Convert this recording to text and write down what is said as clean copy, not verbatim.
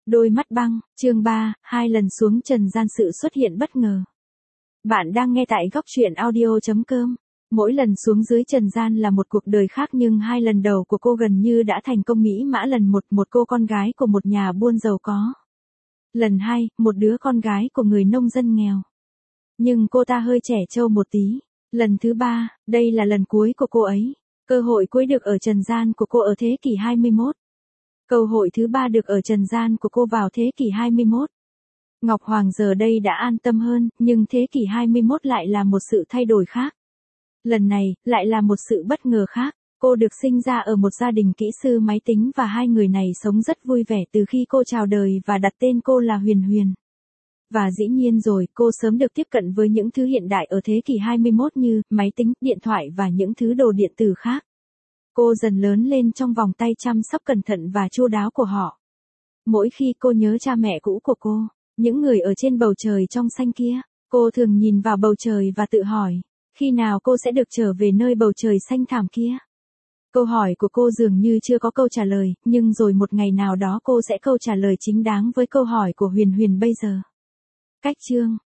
Đôi mắt băng, chương 3, 2 lần xuống trần gian sự xuất hiện bất ngờ. Bạn đang nghe tại góc truyện audio.com. Mỗi lần xuống dưới trần gian là một cuộc đời khác, nhưng 2 lần đầu của cô gần như đã thành công mỹ mã. Lần 1, một cô con gái của một nhà buôn giàu có. Lần 2, một đứa con gái của người nông dân nghèo. Nhưng cô ta hơi trẻ trâu một tí. Lần thứ 3, đây là lần cuối của cô ấy. Cơ hội cuối được ở trần gian của cô ở thế kỷ 21. Cơ hội thứ 3 được ở trần gian của cô vào thế kỷ 21. Ngọc Hoàng giờ đây đã an tâm hơn, nhưng thế kỷ 21 lại là một sự thay đổi khác. Lần này, lại là một sự bất ngờ khác. Cô được sinh ra ở một gia đình kỹ sư máy tính và hai người này sống rất vui vẻ từ khi cô chào đời và đặt tên cô là Huyền Huyền. Và dĩ nhiên rồi, cô sớm được tiếp cận với những thứ hiện đại ở thế kỷ 21 như máy tính, điện thoại và những thứ đồ điện tử khác. Cô dần lớn lên trong vòng tay chăm sóc cẩn thận và chu đáo của họ. Mỗi khi cô nhớ cha mẹ cũ của cô, những người ở trên bầu trời trong xanh kia, cô thường nhìn vào bầu trời và tự hỏi, khi nào cô sẽ được trở về nơi bầu trời xanh thẳm kia? Câu hỏi của cô dường như chưa có câu trả lời, nhưng rồi một ngày nào đó cô sẽ câu trả lời chính đáng với câu hỏi của Huyền Huyền bây giờ. Cách chương